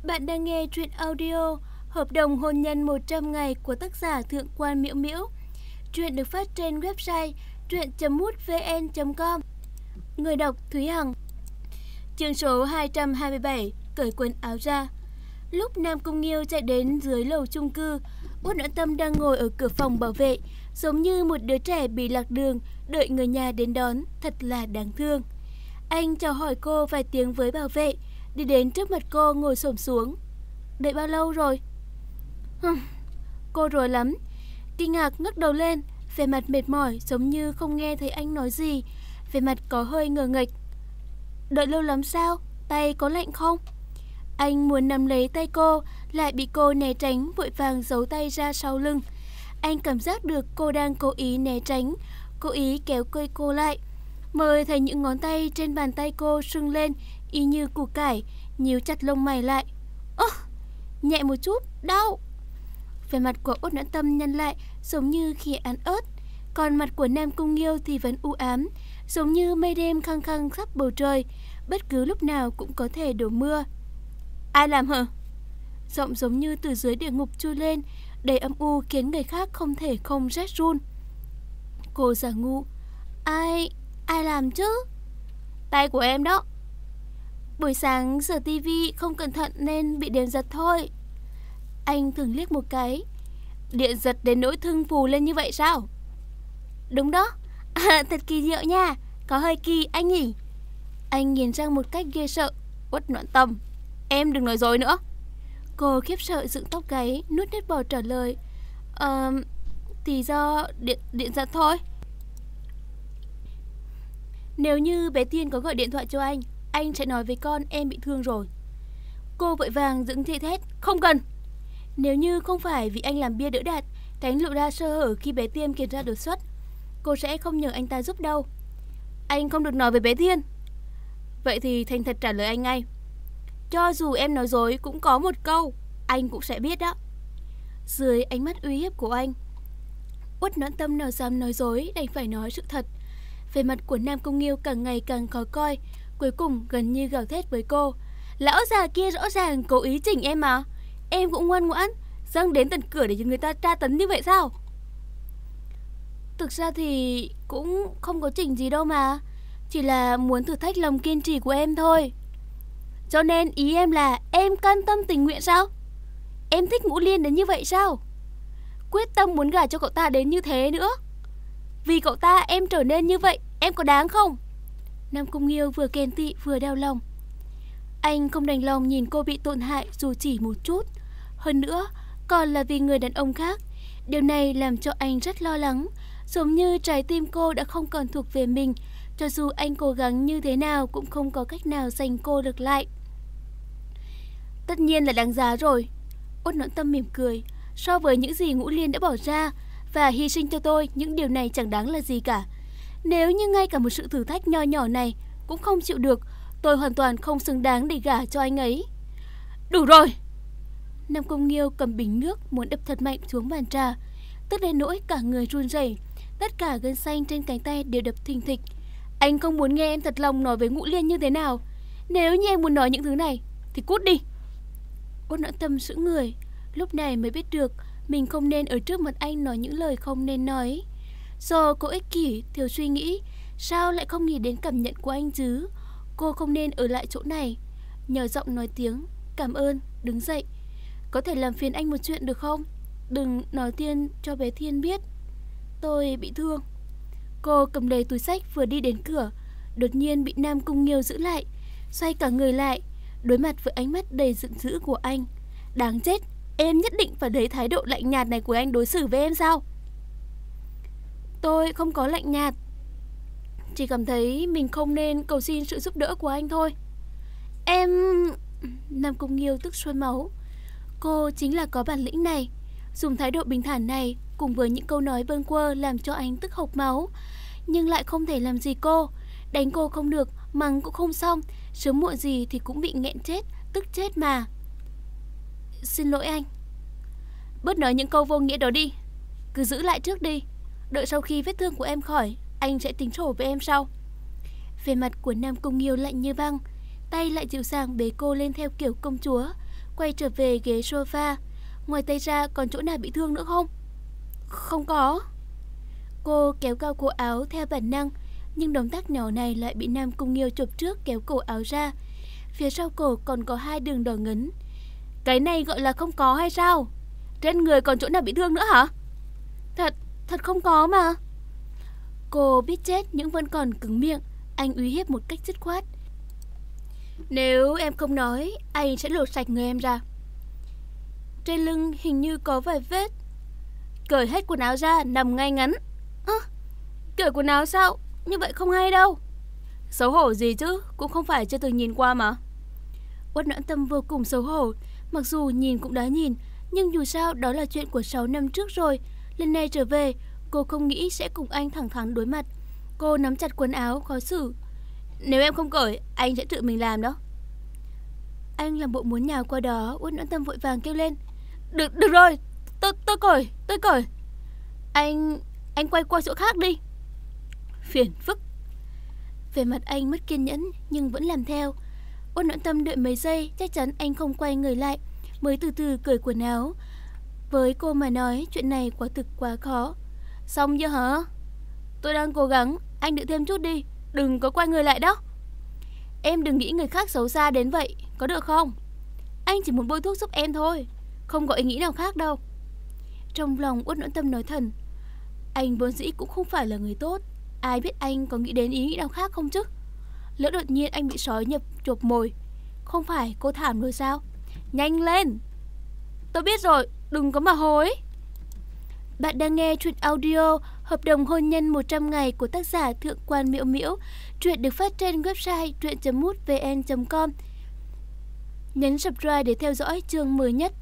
Bạn đang nghe truyện audio Hợp đồng hôn nhân 100 ngày của tác giả Thượng quan Miễu Miễu. Truyện được phát trên website truyện.mútvn.com. Người đọc Thúy Hằng. Chương số 227, cởi quần áo ra. Lúc Nam Cung Nghiêu chạy đến dưới lầu chung cư, Uất Noãn Tâm đang ngồi ở cửa phòng bảo vệ, giống như một đứa trẻ bị lạc đường, đợi người nhà đến đón, thật là đáng thương. Anh chào hỏi cô vài tiếng với bảo vệ, đi đến trước mặt cô ngồi xổm xuống. Đợi bao lâu rồi? Cô rối lắm, kinh ngạc ngước đầu lên, vẻ mặt mệt mỏi giống như không nghe thấy anh nói gì, vẻ mặt có hơi ngờ nghệch. Đợi lâu lắm sao? Tay có lạnh không? Anh muốn nắm lấy tay cô, lại bị cô né tránh, vội vàng giấu tay ra sau lưng. Anh cảm giác được cô đang cố ý né tránh, cố ý kéo cây cô lại. Mới thấy những ngón tay trên bàn tay cô sưng lên y như củ cải, nhíu chặt lông mày lại. Nhẹ một chút, đau. Vẻ mặt của Uất Noãn Tâm nhăn lại giống như khi ăn ớt, còn mặt của Nam Cung Nghiêu thì vẫn u ám, giống như mây đêm khăng khăng khắp bầu trời, bất cứ lúc nào cũng có thể đổ mưa. Ai làm hả? Giọng giống như từ dưới địa ngục chui lên, đầy âm u khiến người khác không thể không rét run. Cô giả ngu. Ai làm chứ? Tay của em đó. Buổi sáng giờ tivi không cẩn thận nên bị điện giật thôi. Anh thường liếc một cái. Điện giật đến nỗi thưng phù lên như vậy sao? Đúng đó. Thật kỳ diệu nha, có hơi kỳ anh nhỉ? Anh nghiến răng một cách ghê sợ. Uất Noãn Tâm, em đừng nói dối nữa. Cô khiếp sợ dựng tóc gáy, nuốt nước bọt trả lời. Thì do điện giật thôi. Nếu như bé Tiên có gọi điện thoại cho anh sẽ nói với con em bị thương rồi. Cô vội vàng dựng thị thét. Không cần. Nếu như không phải vì anh làm bia đỡ đạn, tránh lộ ra sơ hở khi bé Tiên kiểm tra đột xuất, cô sẽ không nhờ anh ta giúp đâu. Anh không được nói với bé Tiên. Vậy thì thành thật trả lời anh ngay. Cho dù em nói dối cũng có một câu, anh cũng sẽ biết đó. Dưới ánh mắt uy hiếp của anh, Uất Noãn Tâm nào dám nói dối, đành phải nói sự thật. Về mặt của Nam Cung Nghiêu càng ngày càng khó coi, cuối cùng gần như gào thét với cô. Lão già kia rõ ràng cố ý chỉnh em mà. Em cũng ngoan ngoãn, dâng đến tận cửa để cho người ta tra tấn như vậy sao? Thực ra thì cũng không có chỉnh gì đâu mà, chỉ là muốn thử thách lòng kiên trì của em thôi. Cho nên ý em là em can tâm tình nguyện sao? Em thích Ngũ Liên đến như vậy sao? Quyết tâm muốn gả cho cậu ta đến như thế nữa. Vì cậu ta em trở nên như vậy, em có đáng không? Nam Cung Nghiêu vừa ghen tị vừa đau lòng. Anh không đành lòng nhìn cô bị tổn hại dù chỉ một chút. Hơn nữa, còn là vì người đàn ông khác. Điều này làm cho anh rất lo lắng, giống như trái tim cô đã không còn thuộc về mình. Cho dù anh cố gắng như thế nào cũng không có cách nào giành cô được lại. Tất nhiên là đáng giá rồi. Uất Noãn Tâm mỉm cười. So với những gì Ngũ Liên đã bỏ ra và hy sinh cho tôi, những điều này chẳng đáng là gì cả. Nếu như ngay cả một sự thử thách nho nhỏ này cũng không chịu được, tôi hoàn toàn không xứng đáng để gả cho anh ấy. Đủ rồi. Nam Cung Nghiêu cầm bình nước muốn đập thật mạnh xuống bàn trà, tức đến nỗi cả người run rẩy, tất cả gân xanh trên cánh tay đều đập thình thịch. Anh không muốn nghe em thật lòng nói với Ngũ Liên như thế nào. Nếu như em muốn nói những thứ này thì cút đi. Uất Noãn Tâm sững người, lúc này mới biết được mình không nên ở trước mặt anh nói những lời không nên nói. Do cô ích kỷ, thiếu suy nghĩ, sao lại không nghĩ đến cảm nhận của anh chứ? Cô không nên ở lại chỗ này. Nhỏ giọng nói tiếng cảm ơn, đứng dậy. Có thể làm phiền anh một chuyện được không? Đừng nói Tiên cho bé Thiên biết. Tôi bị thương. Cô cầm lấy túi xách vừa đi đến cửa, đột nhiên bị Nam Cung Nghiêu giữ lại, xoay cả người lại, đối mặt với ánh mắt đầy giận dữ của anh. Đáng chết, em nhất định phải lấy thái độ lạnh nhạt này của anh đối xử với em sao? Tôi không có lạnh nhạt, chỉ cảm thấy mình không nên cầu xin sự giúp đỡ của anh thôi. Em... Nam Cung Nghiêu tức sôi máu. Cô chính là có bản lĩnh này, dùng thái độ bình thản này cùng với những câu nói bâng quơ làm cho anh tức hộc máu, nhưng lại không thể làm gì cô. Đánh cô không được, mắng cũng không xong, sớm muộn gì thì cũng bị nghẹn chết, tức chết mà. Xin lỗi anh. Bớt nói những câu vô nghĩa đó đi, cứ giữ lại trước đi. Đợi sau khi vết thương của em khỏi, anh sẽ tính sổ với em sau. Về mặt của Nam Cung Nghiêu lạnh như băng, tay lại dịu dàng bế cô lên theo kiểu công chúa. quay trở về ghế sofa. Ngoài tay ra còn chỗ nào bị thương nữa không? Không có. Cô kéo cao cổ áo theo bản năng, nhưng động tác nhỏ này lại bị Nam Cung Nghiêu chụp trước kéo cổ áo ra. Phía sau cổ còn có 2 đường đỏ ngấn. Cái này gọi là không có hay sao? Trên người còn chỗ nào bị thương nữa hả? Thật không có mà. Cô biết chết nhưng vẫn còn cứng miệng. Anh uy hiếp một cách dứt khoát. Nếu em không nói, anh sẽ lột sạch người em ra. Trên lưng hình như có vài vết. Cởi hết quần áo ra, nằm ngay ngắn. Cởi quần áo sao? Như vậy không hay đâu. Xấu hổ gì chứ, cũng không phải chưa từng nhìn qua mà. Uất Noãn Tâm vô cùng xấu hổ. Mặc dù nhìn cũng đã nhìn, nhưng dù sao đó là chuyện của 6 năm trước rồi. Lần này trở về, cô không nghĩ sẽ cùng anh thẳng thắn đối mặt. Cô nắm chặt quần áo, khó xử. Nếu em không cởi, anh sẽ tự mình làm đó. Anh làm bộ muốn nhào qua đó. Uất Noãn Tâm vội vàng kêu lên. Được rồi, tôi cởi. Anh quay qua chỗ khác đi. Phiền phức. Về mặt anh mất kiên nhẫn nhưng vẫn làm theo. Uất Noãn Tâm đợi mấy giây, chắc chắn anh không quay người lại, mới từ từ cởi quần áo. Với cô mà nói, chuyện này quả thực quá khó. Xong chưa hả? Tôi đang cố gắng, anh đợi thêm chút đi, đừng có quay người lại đó. Em đừng nghĩ người khác xấu xa đến vậy, có được không? Anh chỉ muốn bôi thuốc giúp em thôi, không có ý nghĩ nào khác đâu. Trong lòng Uất Noãn Tâm nói thầm, anh vốn dĩ cũng không phải là người tốt, ai biết anh có nghĩ đến ý nghĩ nào khác không chứ? Lỡ đột nhiên anh bị sói nhập chộp mồi, không phải cô thảm rồi sao? Nhanh lên. Tôi biết rồi, đừng có mà hối. Bạn đang nghe truyện audio Hợp đồng hôn nhân 100 ngày của tác giả Thượng quan Miễu Miễu. Truyện được phát trên website truyện.mútvn.com. Nhấn subscribe để theo dõi chương mới nhất.